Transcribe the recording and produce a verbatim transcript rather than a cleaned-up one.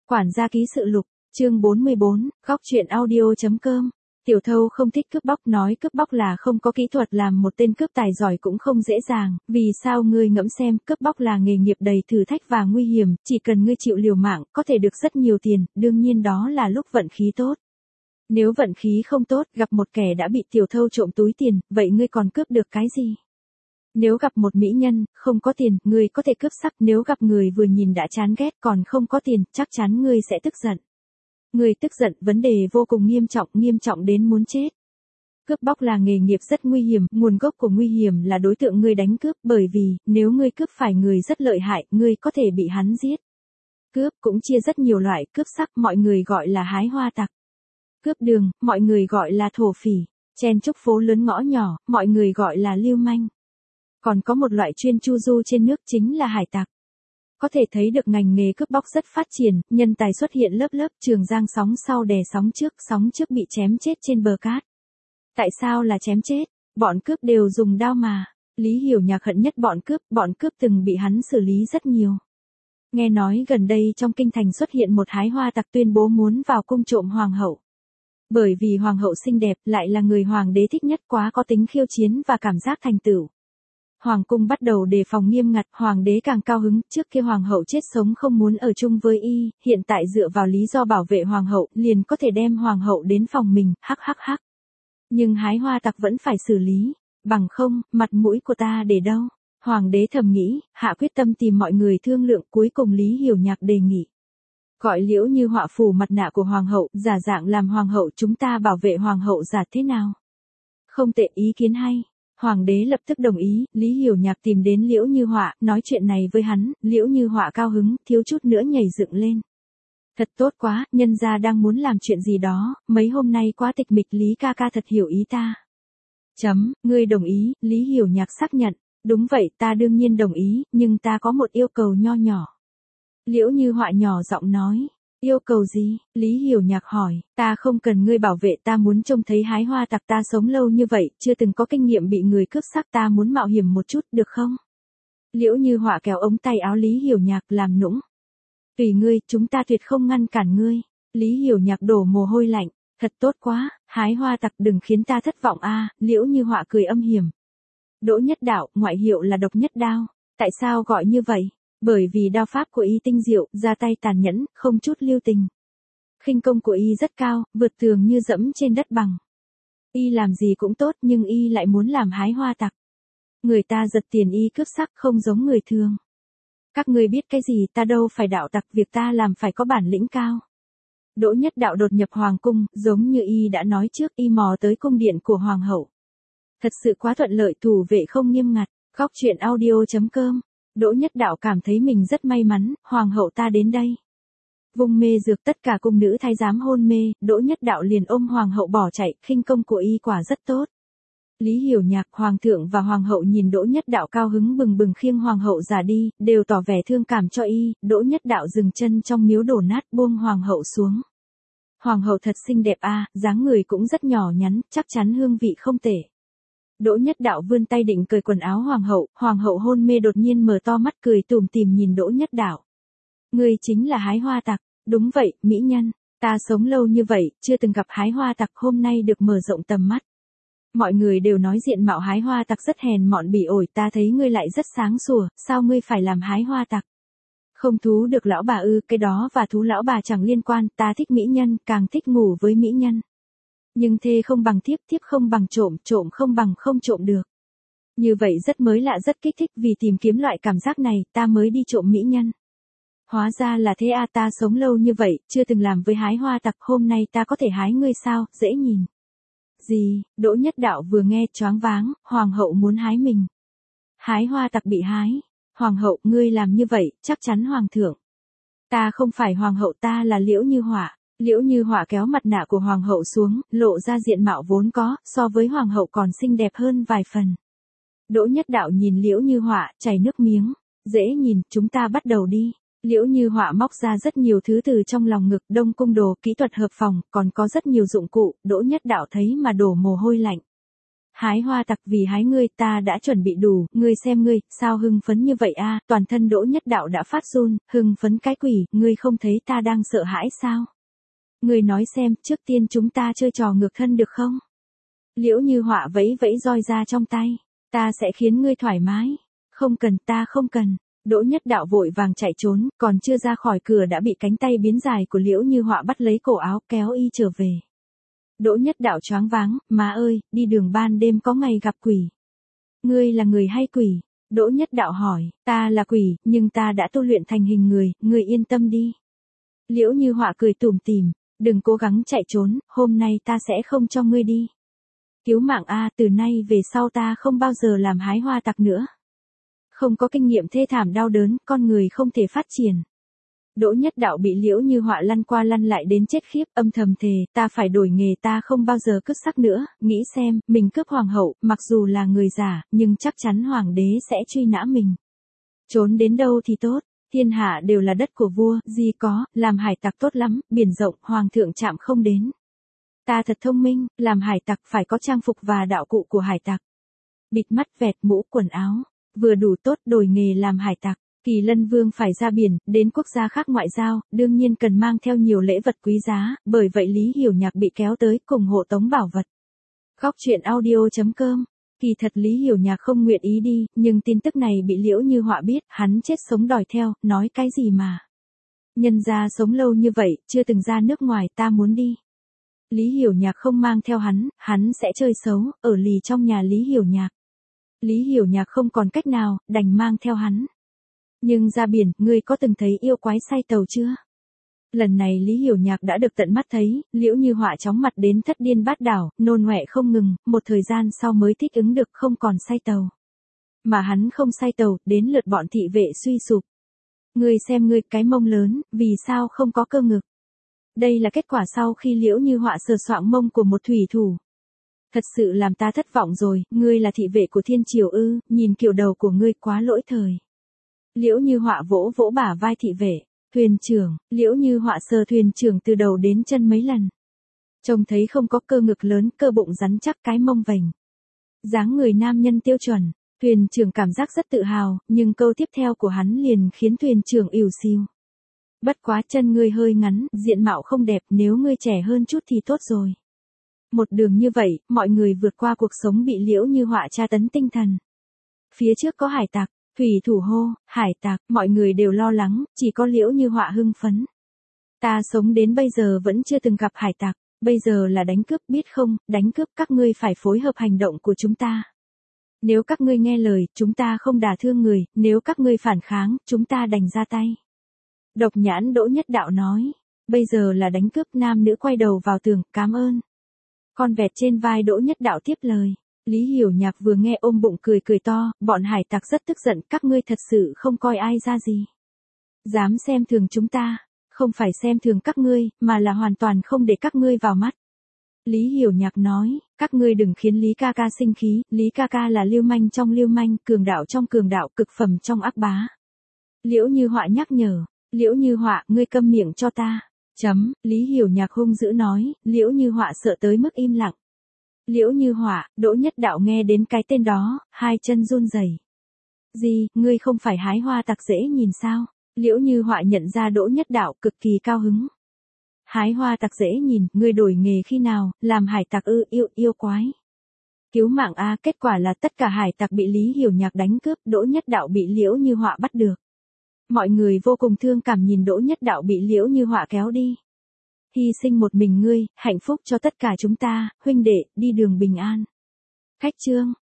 Quản gia ký sự lục, chương bốn mươi bốn, góc truyện audio.com. Tiểu Thâu không thích cướp bóc, nói cướp bóc là không có kỹ thuật, làm một tên cướp tài giỏi cũng không dễ dàng, vì sao ngươi ngẫm xem, cướp bóc là nghề nghiệp đầy thử thách và nguy hiểm, chỉ cần ngươi chịu liều mạng, có thể được rất nhiều tiền, đương nhiên đó là lúc vận khí tốt. Nếu vận khí không tốt, gặp một kẻ đã bị Tiểu Thâu trộm túi tiền, vậy ngươi còn cướp được cái gì? Nếu gặp một mỹ nhân, không có tiền, ngươi có thể cướp sắc, nếu gặp người vừa nhìn đã chán ghét còn không có tiền, chắc chắn ngươi sẽ tức giận. Ngươi tức giận, vấn đề vô cùng nghiêm trọng, nghiêm trọng đến muốn chết. Cướp bóc là nghề nghiệp rất nguy hiểm, nguồn gốc của nguy hiểm là đối tượng ngươi đánh cướp, bởi vì, nếu ngươi cướp phải người rất lợi hại, ngươi có thể bị hắn giết. Cướp cũng chia rất nhiều loại, cướp sắc, mọi người gọi là hái hoa tặc. Cướp đường, mọi người gọi là thổ phỉ. Chen chúc phố lớn ngõ nhỏ, mọi người gọi là lưu manh. Còn có một loại chuyên chu du trên nước, chính là hải tặc. Có thể thấy được ngành nghề cướp bóc rất phát triển, nhân tài xuất hiện lớp lớp, Trường Giang sóng sau đè sóng trước, sóng trước bị chém chết trên bờ cát. Tại sao là chém chết? Bọn cướp đều dùng đao mà. Lý Hiểu Nhạc hận nhất bọn cướp, bọn cướp từng bị hắn xử lý rất nhiều. Nghe nói gần đây trong kinh thành xuất hiện một hái hoa tặc tuyên bố muốn vào cung trộm hoàng hậu. Bởi vì hoàng hậu xinh đẹp, lại là người hoàng đế thích nhất, quá có tính khiêu chiến và cảm giác thành tựu. Hoàng cung bắt đầu đề phòng nghiêm ngặt, hoàng đế càng cao hứng, trước kia hoàng hậu chết sống không muốn ở chung với y, hiện tại dựa vào lý do bảo vệ hoàng hậu, liền có thể đem hoàng hậu đến phòng mình, hắc hắc hắc. Nhưng hái hoa tặc vẫn phải xử lý, bằng không, mặt mũi của ta để đâu? Hoàng đế thầm nghĩ, hạ quyết tâm tìm mọi người thương lượng, cuối cùng Lý Hiểu Nhạc đề nghị. Gọi Liễu Như Họa phủ mặt nạ của hoàng hậu, giả dạng làm hoàng hậu, chúng ta bảo vệ hoàng hậu giả thế nào? Không tệ, ý kiến hay. Hoàng đế lập tức đồng ý, Lý Hiểu Nhạc tìm đến Liễu Như Họa, nói chuyện này với hắn, Liễu Như Họa cao hứng, thiếu chút nữa nhảy dựng lên. Thật tốt quá, nhân gia đang muốn làm chuyện gì đó, mấy hôm nay quá tịch mịch, Lý ca ca thật hiểu ý ta. Chấm, ngươi đồng ý, Lý Hiểu Nhạc xác nhận, đúng vậy, ta đương nhiên đồng ý, nhưng ta có một yêu cầu nho nhỏ. Liễu Như Họa nhỏ giọng nói. Yêu cầu gì? Lý Hiểu Nhạc hỏi, ta không cần ngươi bảo vệ, ta muốn trông thấy hái hoa tặc, ta sống lâu như vậy, chưa từng có kinh nghiệm bị người cướp sắc, ta muốn mạo hiểm một chút, được không? Liễu Như Họa kéo ống tay áo Lý Hiểu Nhạc làm nũng. Tùy ngươi, chúng ta tuyệt không ngăn cản ngươi. Lý Hiểu Nhạc đổ mồ hôi lạnh, thật tốt quá, hái hoa tặc đừng khiến ta thất vọng a. Liễu Như Họa cười âm hiểm. Đỗ Nhất Đạo, ngoại hiệu là Độc Nhất Đao, tại sao gọi như vậy? Bởi vì đao pháp của y tinh diệu, ra tay tàn nhẫn, không chút lưu tình. Khinh công của y rất cao, vượt tường như dẫm trên đất bằng. Y làm gì cũng tốt, nhưng y lại muốn làm hái hoa tặc. Người ta giật tiền y cướp sắc, không giống người thường. Các ngươi biết cái gì, ta đâu phải đạo tặc, việc ta làm phải có bản lĩnh cao. Đỗ Nhất Đạo đột nhập hoàng cung, giống như y đã nói trước, y mò tới cung điện của hoàng hậu. Thật sự quá thuận lợi, thủ vệ không nghiêm ngặt. Góc truyện audio.com. Đỗ Nhất Đạo cảm thấy mình rất may mắn, hoàng hậu ta đến đây. Vùng mê dược, tất cả cung nữ thái giám hôn mê, Đỗ Nhất Đạo liền ôm hoàng hậu bỏ chạy, khinh công của y quả rất tốt. Lý Hiểu Nhạc, hoàng thượng và hoàng hậu nhìn Đỗ Nhất Đạo cao hứng bừng bừng khiêng hoàng hậu già đi, đều tỏ vẻ thương cảm cho y, Đỗ Nhất Đạo dừng chân trong miếu đổ nát, buông hoàng hậu xuống. Hoàng hậu thật xinh đẹp a, dáng người cũng rất nhỏ nhắn, chắc chắn hương vị không tệ. Đỗ Nhất Đạo vươn tay định cởi quần áo hoàng hậu, hoàng hậu hôn mê đột nhiên mở to mắt cười tủm tỉm nhìn Đỗ Nhất Đạo. Ngươi chính là hái hoa tặc, đúng vậy, mỹ nhân, ta sống lâu như vậy, chưa từng gặp hái hoa tặc, hôm nay được mở rộng tầm mắt. Mọi người đều nói diện mạo hái hoa tặc rất hèn mọn bỉ ổi, ta thấy ngươi lại rất sáng sủa, sao ngươi phải làm hái hoa tặc? Không thú được lão bà ư, cái đó và thú lão bà chẳng liên quan, ta thích mỹ nhân, càng thích ngủ với mỹ nhân. Nhưng thê không bằng thiếp, thiếp không bằng trộm, trộm không bằng không trộm được. Như vậy rất mới lạ, rất kích thích, vì tìm kiếm loại cảm giác này, ta mới đi trộm mỹ nhân. Hóa ra là thế a, ta sống lâu như vậy, chưa từng làm với hái hoa tặc, hôm nay ta có thể hái ngươi sao, dễ nhìn. Gì? Đỗ Nhất Đạo vừa nghe choáng váng, hoàng hậu muốn hái mình. Hái hoa tặc bị hái. Hoàng hậu, ngươi làm như vậy, chắc chắn hoàng thượng. Ta không phải hoàng hậu, ta là Liễu Như Họa. Liễu Như Họa kéo mặt nạ của hoàng hậu xuống, lộ ra diện mạo vốn có, so với hoàng hậu còn xinh đẹp hơn vài phần. Đỗ Nhất Đạo nhìn Liễu Như Họa, chảy nước miếng. Dễ nhìn, chúng ta bắt đầu đi. Liễu Như Họa móc ra rất nhiều thứ từ trong lòng ngực, đông cung đồ, kỹ thuật hợp phòng, còn có rất nhiều dụng cụ, Đỗ Nhất Đạo thấy mà đổ mồ hôi lạnh. Hái hoa tặc vì hái ngươi ta đã chuẩn bị đủ, ngươi xem ngươi, sao hưng phấn như vậy a? Toàn thân Đỗ Nhất Đạo đã phát run, hưng phấn cái quỷ, ngươi không thấy ta đang sợ hãi sao? Ngươi nói xem, trước tiên chúng ta chơi trò ngược thân được không? Liễu Như Họa vẫy vẫy roi ra trong tay, ta sẽ khiến ngươi thoải mái. Không cần, ta không cần. Đỗ Nhất Đạo vội vàng chạy trốn, còn chưa ra khỏi cửa đã bị cánh tay biến dài của Liễu Như Họa bắt lấy cổ áo kéo y trở về. Đỗ Nhất Đạo choáng váng, má ơi, đi đường ban đêm có ngày gặp quỷ. Ngươi là người hay quỷ? Đỗ Nhất Đạo hỏi, ta là quỷ, nhưng ta đã tu luyện thành hình người, ngươi yên tâm đi. Liễu Như Họa cười tủm tỉm, đừng cố gắng chạy trốn, hôm nay ta sẽ không cho ngươi đi. Cứu mạng a, từ nay về sau ta không bao giờ làm hái hoa tặc nữa. Không có kinh nghiệm thê thảm đau đớn, con người không thể phát triển. Đỗ Nhất Đạo bị Liễu Như Họa lăn qua lăn lại đến chết khiếp, âm thầm thề, ta phải đổi nghề, ta không bao giờ cướp sắc nữa, nghĩ xem, mình cướp hoàng hậu, mặc dù là người giả, nhưng chắc chắn hoàng đế sẽ truy nã mình. Trốn đến đâu thì tốt, thiên hạ đều là đất của vua, gì có, làm hải tặc tốt lắm, biển rộng, hoàng thượng chạm không đến. Ta thật thông minh, làm hải tặc phải có trang phục và đạo cụ của hải tặc. Bịt mắt, vẹt mũ, quần áo, vừa đủ tốt, đổi nghề làm hải tặc. Kỳ Lân Vương phải ra biển, đến quốc gia khác ngoại giao, đương nhiên cần mang theo nhiều lễ vật quý giá, bởi vậy Lý Hiểu Nhạc bị kéo tới cùng hộ tống bảo vật. Góc truyện audio chấm com. Kỳ thật Lý Hiểu Nhạc không nguyện ý đi, nhưng tin tức này bị Liễu Như Họa biết, hắn chết sống đòi theo, nói cái gì mà. Nhân gia sống lâu như vậy, chưa từng ra nước ngoài, ta muốn đi. Lý Hiểu Nhạc không mang theo hắn, hắn sẽ chơi xấu, ở lì trong nhà Lý Hiểu Nhạc. Lý Hiểu Nhạc không còn cách nào, đành mang theo hắn. Nhưng ra biển, ngươi có từng thấy yêu quái say tàu chưa? Lần này Lý Hiểu Nhạc đã được tận mắt thấy, Liễu Như Họa chóng mặt đến thất điên bát đảo, nôn ọe không ngừng, một thời gian sau mới thích ứng được không còn say tàu. Mà hắn không say tàu, đến lượt bọn thị vệ suy sụp. Ngươi xem ngươi, cái mông lớn, vì sao không có cơ ngực? Đây là kết quả sau khi Liễu Như Họa sờ soạng mông của một thủy thủ. Thật sự làm ta thất vọng rồi, ngươi là thị vệ của thiên triều ư, nhìn kiểu đầu của ngươi quá lỗi thời. Liễu Như Họa vỗ vỗ bả vai thị vệ, thuyền trưởng, Liễu Như Họa sờ thuyền trưởng từ đầu đến chân mấy lần. Trông thấy không có cơ ngực lớn, cơ bụng rắn chắc, cái mông vành. Dáng người nam nhân tiêu chuẩn, thuyền trưởng cảm giác rất tự hào, nhưng câu tiếp theo của hắn liền khiến thuyền trưởng ỉu xìu. Bất quá chân ngươi hơi ngắn, diện mạo không đẹp, nếu ngươi trẻ hơn chút thì tốt rồi. Một đường như vậy, mọi người vượt qua cuộc sống bị Liễu Như Họa tra tấn tinh thần. Phía trước có hải tặc, thủy thủ hô, hải tặc, mọi người đều lo lắng, chỉ có Liễu Như Họa hưng phấn. Ta sống đến bây giờ vẫn chưa từng gặp hải tặc, bây giờ là đánh cướp, biết không, đánh cướp, các ngươi phải phối hợp hành động của chúng ta. Nếu các ngươi nghe lời, chúng ta không đả thương người, nếu các ngươi phản kháng, chúng ta đành ra tay. Độc Nhãn Đỗ Nhất Đạo nói, bây giờ là đánh cướp, nam nữ quay đầu vào tường, cám ơn. Con vẹt trên vai Đỗ Nhất Đạo tiếp lời. Lý Hiểu Nhạc vừa nghe ôm bụng cười cười to, bọn hải tặc rất tức giận, các ngươi thật sự không coi ai ra gì. Dám xem thường chúng ta, không phải xem thường các ngươi, mà là hoàn toàn không để các ngươi vào mắt. Lý Hiểu Nhạc nói, các ngươi đừng khiến Lý ca ca sinh khí, Lý ca ca là lưu manh trong lưu manh, cường đạo trong cường đạo, cực phẩm trong ác bá. Liễu Như Họa nhắc nhở, Liễu Như Họa, ngươi câm miệng cho ta. Chấm, Lý Hiểu Nhạc hung dữ nói, Liễu Như Họa sợ tới mức im lặng. Liễu Như Họa, Đỗ Nhất Đạo nghe đến cái tên đó, hai chân run rẩy. Gì, ngươi không phải hái hoa tặc dễ nhìn sao? Liễu Như Họa nhận ra Đỗ Nhất Đạo, cực kỳ cao hứng. Hái hoa tặc dễ nhìn, ngươi đổi nghề khi nào, làm hải tặc ư, yêu, yêu quái. Cứu mạng a, kết quả là tất cả hải tặc bị Lý Hiểu Nhạc đánh cướp, Đỗ Nhất Đạo bị Liễu Như Họa bắt được. Mọi người vô cùng thương cảm nhìn Đỗ Nhất Đạo bị Liễu Như Họa kéo đi. Hy sinh một mình ngươi, hạnh phúc cho tất cả chúng ta, huynh đệ, đi đường bình an. Khách chương